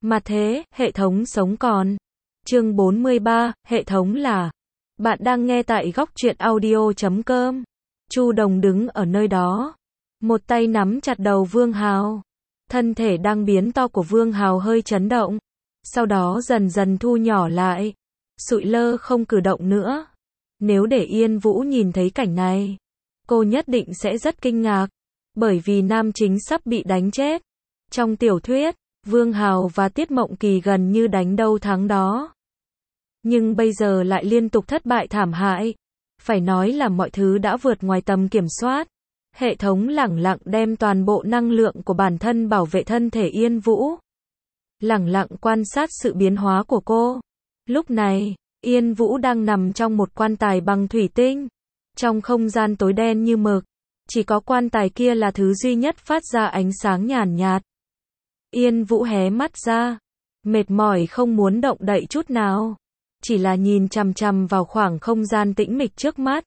Mà thế, hệ thống sống còn. Chương 43, hệ thống là. Bạn đang nghe tại góc truyện audio.com. Chu Đồng đứng ở nơi đó. Một tay nắm chặt đầu Vương Hào. Thân thể đang biến to của Vương Hào hơi chấn động. Sau đó dần dần thu nhỏ lại. Sụi lơ không cử động nữa. Nếu để Yên Vũ nhìn thấy cảnh này, cô nhất định sẽ rất kinh ngạc. Bởi vì nam chính sắp bị đánh chết. Trong tiểu thuyết, Vương Hào và Tiết Mộng Kỳ gần như đánh đâu thắng đó. Nhưng bây giờ lại liên tục thất bại thảm hại. Phải nói là mọi thứ đã vượt ngoài tầm kiểm soát. Hệ thống lẳng lặng đem toàn bộ năng lượng của bản thân bảo vệ thân thể Yên Vũ. Lẳng lặng quan sát sự biến hóa của cô. Lúc này, Yên Vũ đang nằm trong một quan tài bằng thủy tinh. Trong không gian tối đen như mực. Chỉ có quan tài kia là thứ duy nhất phát ra ánh sáng nhàn nhạt. Yên Vũ hé mắt ra. Mệt mỏi không muốn động đậy chút nào. Chỉ là nhìn chằm chằm vào khoảng không gian tĩnh mịch trước mắt.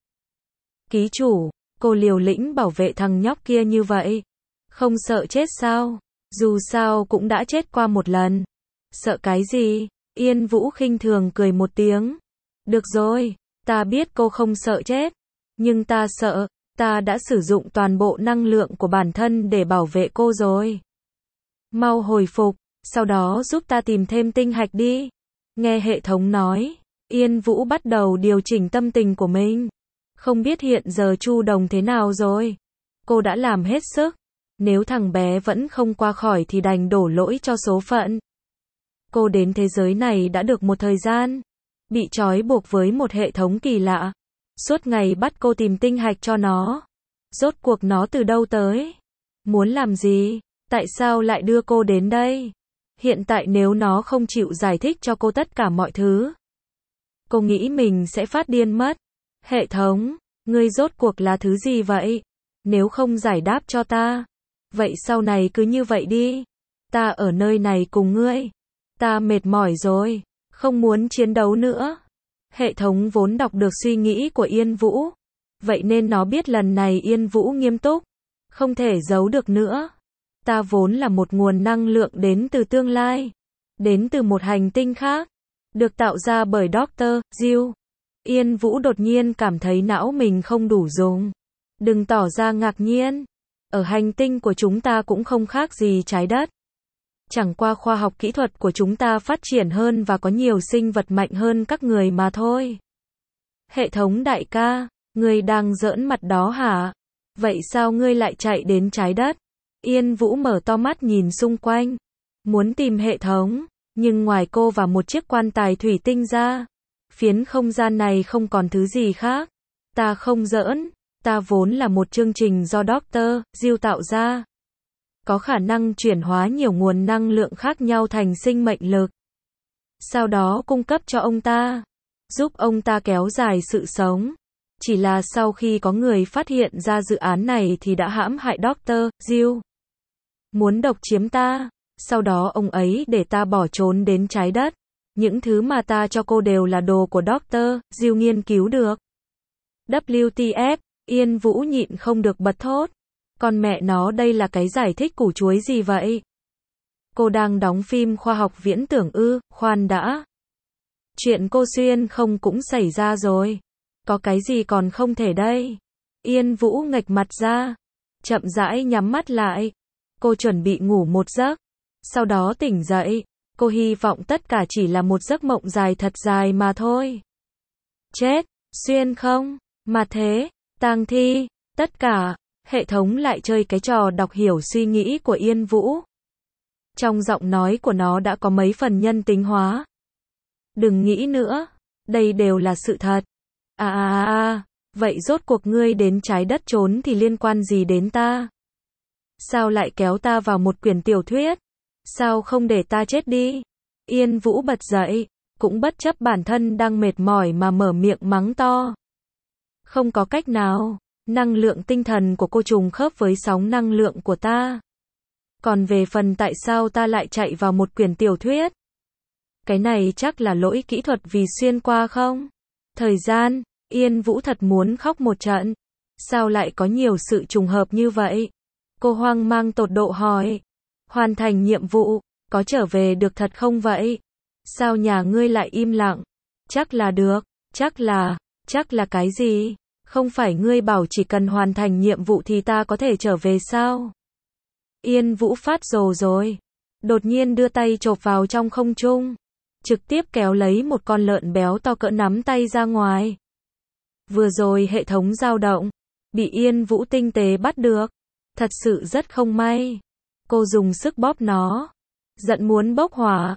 Ký chủ, cô liều lĩnh bảo vệ thằng nhóc kia như vậy. Không sợ chết sao? Dù sao cũng đã chết qua một lần. Sợ cái gì? Yên Vũ khinh thường cười một tiếng. Được rồi, ta biết cô không sợ chết. Nhưng ta sợ, ta đã sử dụng toàn bộ năng lượng của bản thân để bảo vệ cô rồi. Mau hồi phục, sau đó giúp ta tìm thêm tinh hạch đi. Nghe hệ thống nói, Yên Vũ bắt đầu điều chỉnh tâm tình của mình. Không biết hiện giờ Chu Đồng thế nào rồi. Cô đã làm hết sức. Nếu thằng bé vẫn không qua khỏi thì đành đổ lỗi cho số phận. Cô đến thế giới này đã được một thời gian. Bị trói buộc với một hệ thống kỳ lạ. Suốt ngày bắt cô tìm tinh hạch cho nó. Rốt cuộc nó từ đâu tới? Muốn làm gì? Tại sao lại đưa cô đến đây? Hiện tại nếu nó không chịu giải thích cho cô tất cả mọi thứ, cô nghĩ mình sẽ phát điên mất. Hệ thống, ngươi rốt cuộc là thứ gì vậy? Nếu không giải đáp cho ta, vậy sau này cứ như vậy đi. Ta ở nơi này cùng ngươi. Ta mệt mỏi rồi, không muốn chiến đấu nữa. Hệ thống vốn đọc được suy nghĩ của Yên Vũ. Vậy nên nó biết lần này Yên Vũ nghiêm túc. Không thể giấu được nữa. Ta vốn là một nguồn năng lượng đến từ tương lai. Đến từ một hành tinh khác. Được tạo ra bởi Dr. Jill. Yên Vũ đột nhiên cảm thấy não mình không đủ dùng. Đừng tỏ ra ngạc nhiên. Ở hành tinh của chúng ta cũng không khác gì trái đất. Chẳng qua khoa học kỹ thuật của chúng ta phát triển hơn và có nhiều sinh vật mạnh hơn các người mà thôi. Hệ thống đại ca, ngươi đang giỡn mặt đó hả? Vậy sao ngươi lại chạy đến trái đất? Yên Vũ mở to mắt nhìn xung quanh. Muốn tìm hệ thống, nhưng ngoài cô và một chiếc quan tài thủy tinh ra, phiến không gian này không còn thứ gì khác. Ta không giỡn, ta vốn là một chương trình do Dr. Jill tạo ra. Có khả năng chuyển hóa nhiều nguồn năng lượng khác nhau thành sinh mệnh lực. Sau đó cung cấp cho ông ta, giúp ông ta kéo dài sự sống. Chỉ là sau khi có người phát hiện ra dự án này thì đã hãm hại Dr. Jill. Muốn độc chiếm ta, sau đó ông ấy để ta bỏ trốn đến trái đất. Những thứ mà ta cho cô đều là đồ của Dr. Jill nghiên cứu được. WTF, Yên Vũ nhịn không được bật thốt. Con mẹ nó, đây là cái giải thích củ chuối gì vậy? Cô đang đóng phim khoa học viễn tưởng ư? Khoan đã. Chuyện cô xuyên không cũng xảy ra rồi. Có cái gì còn không thể đây? Yên Vũ nghệch mặt ra. Chậm rãi nhắm mắt lại. Cô chuẩn bị ngủ một giấc. Sau đó tỉnh dậy. Cô hy vọng tất cả chỉ là một giấc mộng dài thật dài mà thôi. Chết, xuyên không? Mà thế, tang thi, tất cả. Hệ thống lại chơi cái trò đọc hiểu suy nghĩ của Yên Vũ. Trong giọng nói của nó đã có mấy phần nhân tính hóa. Đừng nghĩ nữa. Đây đều là sự thật. Vậy rốt cuộc ngươi đến trái đất trốn thì liên quan gì đến ta? Sao lại kéo ta vào một quyển tiểu thuyết? Sao không để ta chết đi? Yên Vũ bật dậy, cũng bất chấp bản thân đang mệt mỏi mà mở miệng mắng to. Không có cách nào, năng lượng tinh thần của cô trùng khớp với sóng năng lượng của ta. Còn về phần tại sao ta lại chạy vào một quyển tiểu thuyết? Cái này chắc là lỗi kỹ thuật vì xuyên qua không? Thời gian, Yên Vũ thật muốn khóc một trận. Sao lại có nhiều sự trùng hợp như vậy? Cô hoang mang tột độ hỏi. Hoàn thành nhiệm vụ. có trở về được thật không vậy? Sao nhà ngươi lại im lặng? Chắc là được, chắc là cái gì? Không phải ngươi bảo chỉ cần hoàn thành nhiệm vụ thì ta có thể trở về sao? Yên Vũ phát rồ rồi. Đột nhiên đưa tay chộp vào trong không trung. Trực tiếp kéo lấy một con lợn béo to cỡ nắm tay ra ngoài. Vừa rồi hệ thống dao động. Bị Yên Vũ tinh tế bắt được. Thật sự rất không may. Cô dùng sức bóp nó. Giận muốn bốc hỏa.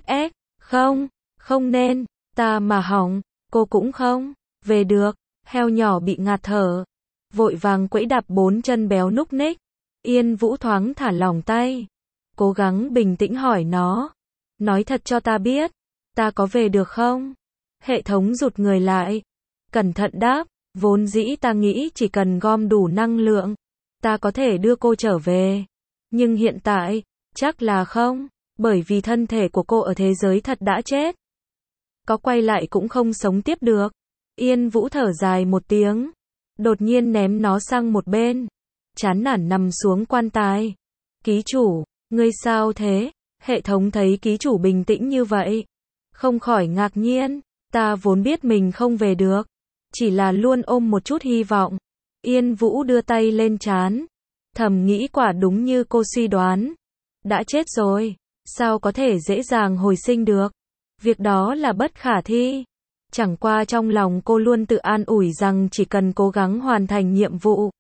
Không nên. Ta mà hỏng. Cô cũng không. Về được. Heo nhỏ bị ngạt thở. Vội vàng quẫy đạp 4 chân béo núc ních. Yên Vũ thoáng thả lỏng tay. Cố gắng bình tĩnh hỏi nó. Nói thật cho ta biết. Ta có về được không? Hệ thống rụt người lại. Cẩn thận đáp. Vốn dĩ ta nghĩ chỉ cần gom đủ năng lượng. Ta có thể đưa cô trở về. Nhưng hiện tại, chắc là không. Bởi vì thân thể của cô ở thế giới thật đã chết. Có quay lại cũng không sống tiếp được. Yên Vũ thở dài một tiếng. Đột nhiên ném nó sang một bên. Chán nản nằm xuống quan tài. Ký chủ, ngươi sao thế? Hệ thống thấy ký chủ bình tĩnh như vậy. Không khỏi ngạc nhiên. Ta vốn biết mình không về được. Chỉ là luôn ôm một chút hy vọng. Yên Vũ đưa tay lên trán. Thầm nghĩ quả đúng như cô suy đoán. Đã chết rồi. Sao có thể dễ dàng hồi sinh được? Việc đó là bất khả thi. Chẳng qua trong lòng cô luôn tự an ủi rằng chỉ cần cố gắng hoàn thành nhiệm vụ.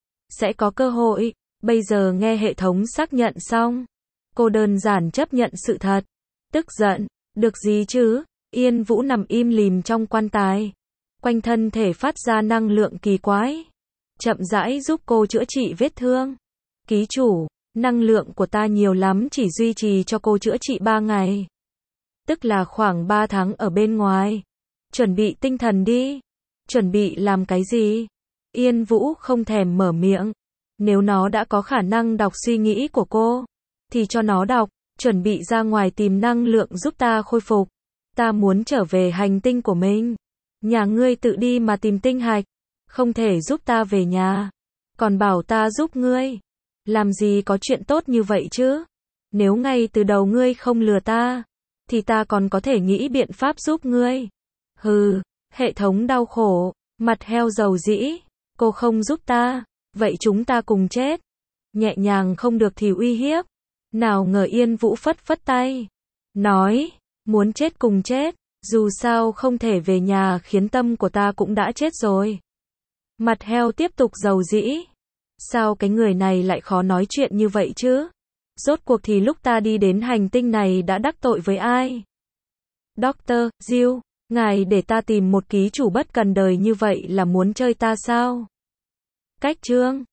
Sẽ có cơ hội. Bây giờ nghe hệ thống xác nhận xong. Cô đơn giản chấp nhận sự thật. Tức giận. Được gì chứ? Yên Vũ nằm im lìm trong quan tài. Quanh thân thể phát ra năng lượng kỳ quái. Chậm rãi giúp cô chữa trị vết thương. Ký chủ, năng lượng của ta nhiều lắm chỉ duy trì cho cô chữa trị 3 ngày. Tức là khoảng 3 tháng ở bên ngoài. Chuẩn bị tinh thần đi. Chuẩn bị làm cái gì? Yên Vũ không thèm mở miệng. Nếu nó đã có khả năng đọc suy nghĩ của cô, thì cho nó đọc. Chuẩn bị ra ngoài tìm năng lượng giúp ta khôi phục. Ta muốn trở về hành tinh của mình. Nhà ngươi tự đi mà tìm tinh hạch. Không thể giúp ta về nhà. Còn bảo ta giúp ngươi. Làm gì có chuyện tốt như vậy chứ? Nếu ngay từ đầu ngươi không lừa ta, thì ta còn có thể nghĩ biện pháp giúp ngươi. Hừ, hệ thống đau khổ, mặt heo dầu dĩ. Cô không giúp ta, vậy chúng ta cùng chết. Nhẹ nhàng không được thì uy hiếp. Nào ngờ Yên Vũ phất phất tay. Nói, muốn chết cùng chết. Dù sao không thể về nhà khiến tâm của ta cũng đã chết rồi. Mặt heo tiếp tục dầu dĩ. Sao cái người này lại khó nói chuyện như vậy chứ? Rốt cuộc thì lúc ta đi đến hành tinh này đã đắc tội với ai? Dr. Jill, ngài để ta tìm một ký chủ bất cần đời như vậy là muốn chơi ta sao? Cách chương